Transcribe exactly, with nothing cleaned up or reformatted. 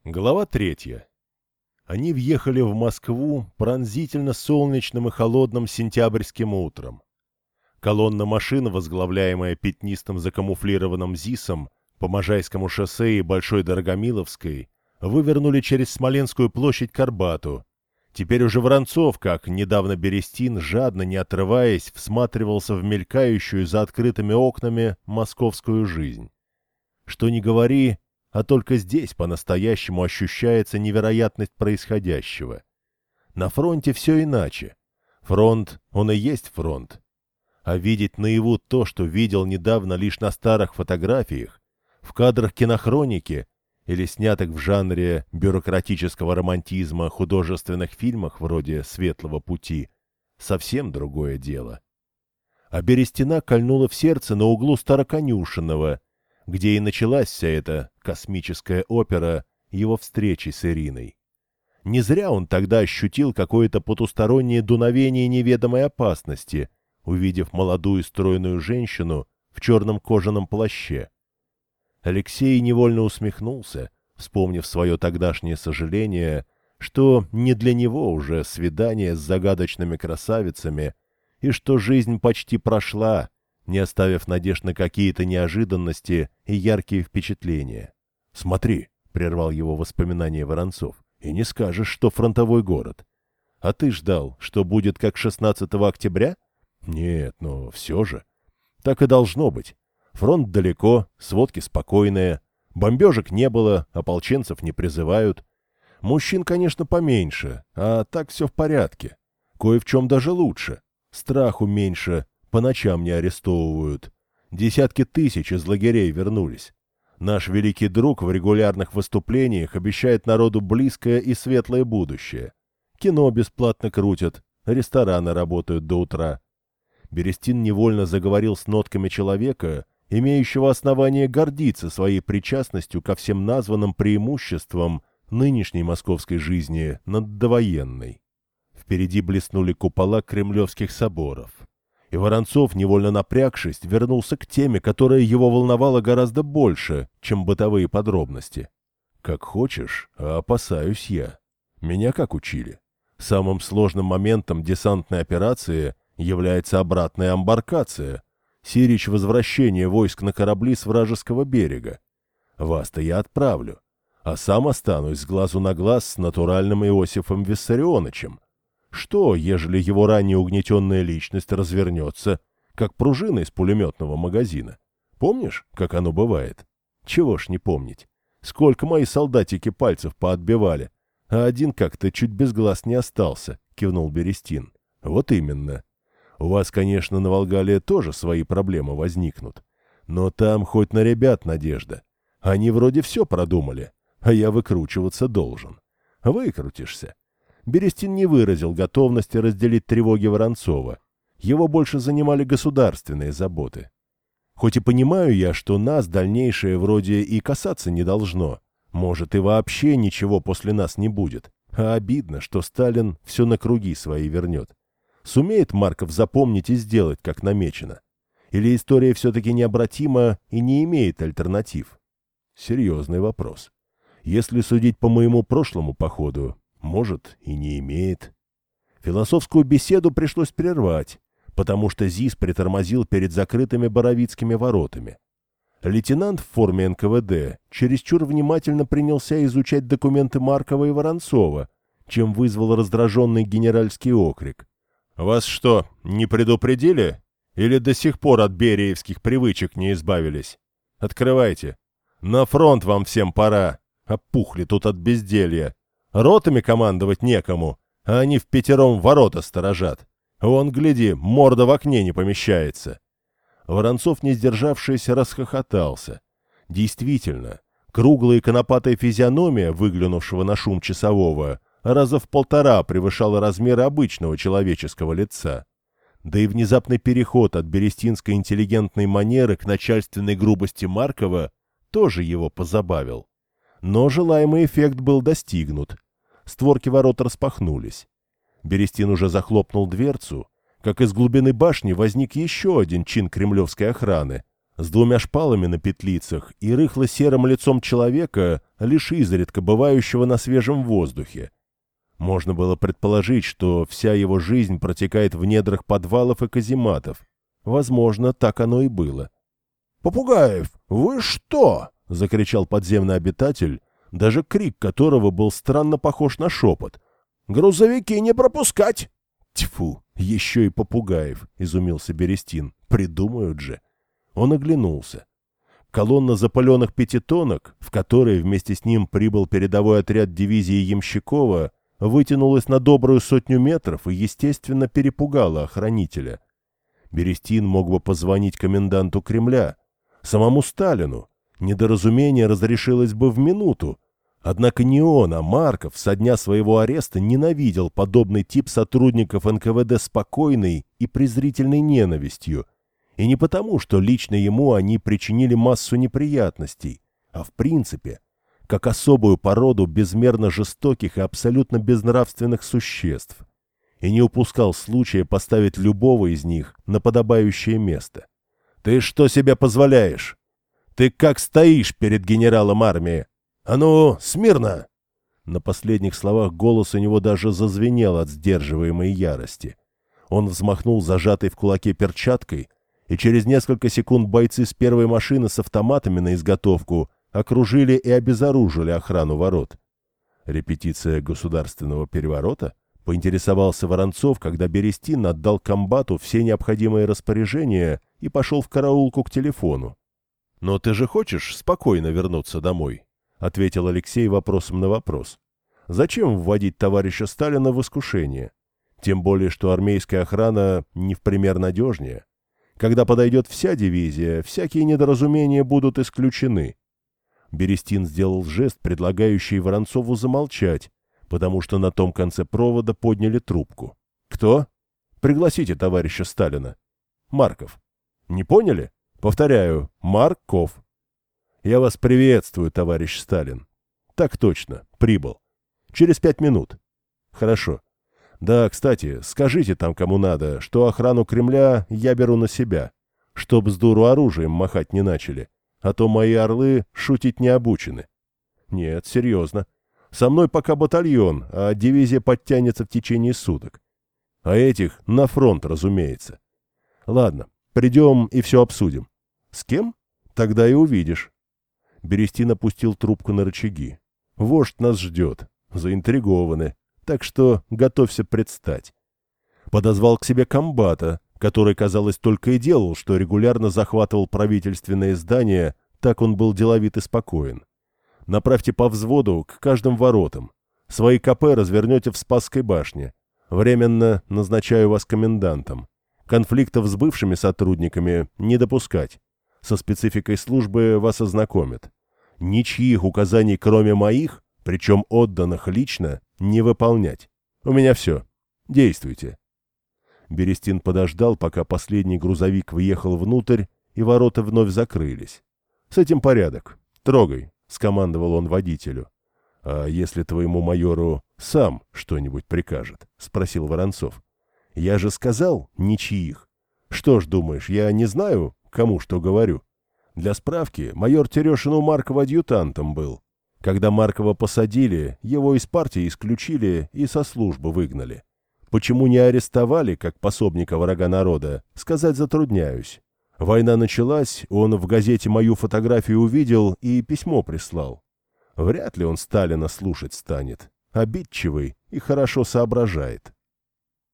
Глава третья. Они въехали в Москву пронзительно солнечным и холодным сентябрьским утром. Колонна машин, возглавляемая пятнистым закамуфлированным ЗИСом по Можайскому шоссе и Большой Дорогомиловской, вывернули через Смоленскую площадь к Арбату. Теперь уже Воронцов, как недавно Берестин, жадно, не отрываясь, всматривался в мелькающую за открытыми окнами московскую жизнь. Что ни говори, а только здесь по-настоящему ощущается невероятность происходящего. На фронте все иначе. Фронт, он и есть фронт. А видеть наяву то, что видел недавно лишь на старых фотографиях, в кадрах кинохроники или снятых в жанре бюрократического романтизма художественных фильмах вроде «Светлого пути», совсем другое дело. А Берестина кольнула в сердце на углу Староконюшенного, где и началась вся эта космическая опера его встречи с Ириной. Не зря он тогда ощутил какое-то потустороннее дуновение неведомой опасности, увидев молодую стройную женщину в черном кожаном плаще. Алексей невольно усмехнулся, вспомнив свое тогдашнее сожаление, что не для него уже свидание с загадочными красавицами, и что жизнь почти прошла, не оставив надежд на какие-то неожиданности и яркие впечатления. «Смотри», — прервал его воспоминания Воронцов, — «и не скажешь, что фронтовой город. А ты ждал, что будет как шестнадцатого октября? Нет, но все же. Так и должно быть. Фронт далеко, сводки спокойные, бомбежек не было, ополченцев не призывают. Мужчин, конечно, поменьше, а так все в порядке. Кое в чем даже лучше. Страху меньше, по ночам не арестовывают. Десятки тысяч из лагерей вернулись. Наш великий друг в регулярных выступлениях обещает народу близкое и светлое будущее. Кино бесплатно крутят, рестораны работают до утра. Берестин невольно заговорил с нотками человека, имеющего основание гордиться своей причастностью ко всем названным преимуществам нынешней московской жизни над довоенной. Впереди блеснули купола кремлевских соборов. И Воронцов, невольно напрягшись, вернулся к теме, которая его волновала гораздо больше, чем бытовые подробности. «Как хочешь, а опасаюсь я. Меня как учили? Самым сложным моментом десантной операции является обратная амбаркация, сирич возвращения войск на корабли с вражеского берега. Вас-то я отправлю, а сам останусь с глазу на глаз с натуральным Иосифом Виссарионовичем. Что, ежели его ранее угнетенная личность развернется, как пружина из пулеметного магазина? Помнишь, как оно бывает? Чего ж не помнить? Сколько мои солдатики пальцев поотбивали, а один как-то чуть без глаз не остался», — кивнул Берестин. «Вот именно. У вас, конечно, на Волгале тоже свои проблемы возникнут. Но там хоть на ребят надежда. Они вроде все продумали, а я выкручиваться должен. Выкрутишься». Берестин не выразил готовности разделить тревоги Воронцова. Его больше занимали государственные заботы. Хоть и понимаю я, что нас дальнейшее вроде и касаться не должно. Может, и вообще ничего после нас не будет. А обидно, что Сталин все на круги свои вернет. Сумеет Марков запомнить и сделать, как намечено? Или история все-таки необратима и не имеет альтернатив? Серьезный вопрос. Если судить по моему прошлому походу, может, и не имеет. Философскую беседу пришлось прервать, потому что ЗИС притормозил перед закрытыми Боровицкими воротами. Лейтенант в форме эн ка вэ дэ чересчур внимательно принялся изучать документы Маркова и Воронцова, чем вызвал раздраженный генеральский окрик. «Вас что, не предупредили? Или до сих пор от бериевских привычек не избавились? Открывайте. На фронт вам всем пора. Опухли тут от безделья. Ротами командовать некому, а они впятером ворота сторожат. Вон, гляди, морда в окне не помещается». Воронцов, не сдержавшись, расхохотался. Действительно, круглая конопатая физиономия, выглянувшего на шум часового, раза в полтора превышала размеры обычного человеческого лица. Да и внезапный переход от берестинской интеллигентной манеры к начальственной грубости Маркова тоже его позабавил. Но желаемый эффект был достигнут. Створки ворот распахнулись. Берестин уже захлопнул дверцу, как из глубины башни возник еще один чин кремлевской охраны, с двумя шпалами на петлицах и рыхло-серым лицом человека, лишь изредка бывающего на свежем воздухе. Можно было предположить, что вся его жизнь протекает в недрах подвалов и казематов. Возможно, так оно и было. «Попугаев, вы что?» — закричал подземный обитатель, даже крик которого был странно похож на шепот. «Грузовики не пропускать!» «Тьфу, еще и Попугаев!» — изумился Берестин. «Придумают же!» Он оглянулся. Колонна запаленных пятитонок, в которой вместе с ним прибыл передовой отряд дивизии Ямщикова, вытянулась на добрую сотню метров и, естественно, перепугала охранителя. Берестин мог бы позвонить коменданту Кремля, самому Сталину. Недоразумение разрешилось бы в минуту. Однако не он, а Марков со дня своего ареста ненавидел подобный тип сотрудников эн ка вэ дэ спокойной и презрительной ненавистью. И не потому, что лично ему они причинили массу неприятностей, а в принципе, как особую породу безмерно жестоких и абсолютно безнравственных существ. И не упускал случая поставить любого из них на подобающее место. «Ты что себе позволяешь? Ты как стоишь перед генералом армии? А ну, смирно!» На последних словах голос у него даже зазвенел от сдерживаемой ярости. Он взмахнул зажатой в кулаке перчаткой, и через несколько секунд бойцы с первой машины с автоматами на изготовку окружили и обезоружили охрану ворот. «Репетиция государственного переворота?» — поинтересовался Воронцов, когда Берестин отдал комбату все необходимые распоряжения и пошел в караулку к телефону. «Но ты же хочешь спокойно вернуться домой?» — ответил Алексей вопросом на вопрос. «Зачем вводить товарища Сталина в искушение? Тем более, что армейская охрана не в пример надежнее. Когда подойдет вся дивизия, всякие недоразумения будут исключены». Берестин сделал жест, предлагающий Воронцову замолчать, потому что на том конце провода подняли трубку. «Кто?» «Пригласите товарища Сталина». «Марков». «Не поняли?» «Повторяю, Марков». «Я вас приветствую, товарищ Сталин». «Так точно, прибыл. Через пять минут». «Хорошо. Да, кстати, скажите там, кому надо, что охрану Кремля я беру на себя, чтоб с дуру оружием махать не начали, а то мои орлы шутить не обучены». «Нет, серьезно. Со мной пока батальон, а дивизия подтянется в течение суток. А этих на фронт, разумеется. Ладно, придем и все обсудим». «С кем? Тогда и увидишь». Берестин опустил трубку на рычаги. «Вождь нас ждет. Заинтригованы. Так что готовься предстать». Подозвал к себе комбата, который, казалось, только и делал, что регулярно захватывал правительственные здания, так он был деловит и спокоен. «Направьте по взводу к каждым воротам. Свои ка пэ развернете в Спасской башне. Временно назначаю вас комендантом. Конфликтов с бывшими сотрудниками не допускать. Со спецификой службы вас ознакомят. Ничьих указаний, кроме моих, причем отданных лично, не выполнять. У меня все. Действуйте». Берестин подождал, пока последний грузовик въехал внутрь, и ворота вновь закрылись. «С этим порядок. Трогай», — скомандовал он водителю. «А если твоему майору сам что-нибудь прикажет?» — спросил Воронцов. «Я же сказал, ничьих. Что ж думаешь, я не знаю, кому что говорю? Для справки, майор Терешин у Маркова адъютантом был. Когда Маркова посадили, его из партии исключили и со службы выгнали. Почему не арестовали, как пособника врага народа, сказать затрудняюсь. Война началась, он в газете мою фотографию увидел и письмо прислал. Вряд ли он Сталина слушать станет. Обидчивый и хорошо соображает».